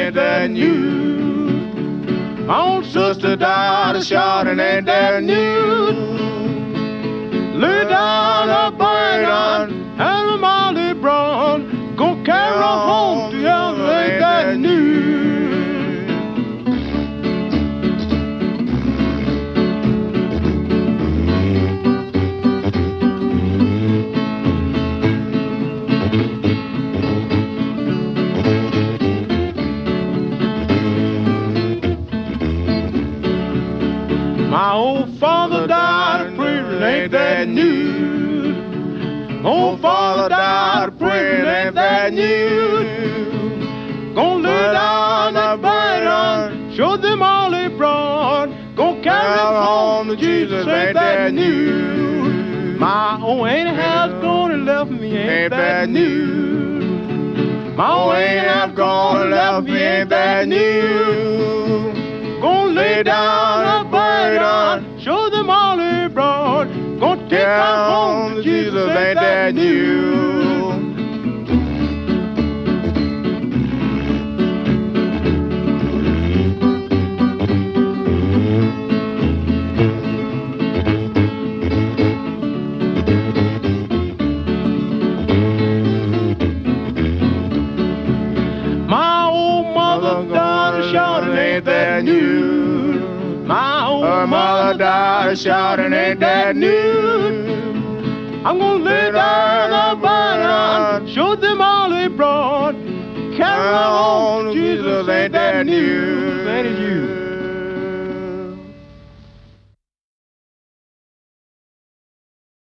ain't that news? My own sister died a shouting, ain't that news? Lay down a burden and a Molly Brown, gon' carry her home together, ain't that news? My old father died a prison, ain't that news? Old father died a prison, ain't that news? Gonna lay down that burden, show them all they brought, gonna carry them home to Jesus, ain't that news? My old ain't house gone and left me, ain't that news? My old ain't house gone and left me, ain't that news? Gonna lay down a burden, show them all they brought, gonna take her home to Jesus, ain't that news? My old mother died a shouting, ain't that news? My old mother died a shouting, ain't that news? I'm gonna lay down a burden, show them all they brought, carry her home to Jesus, ain't that news? Ain't it you?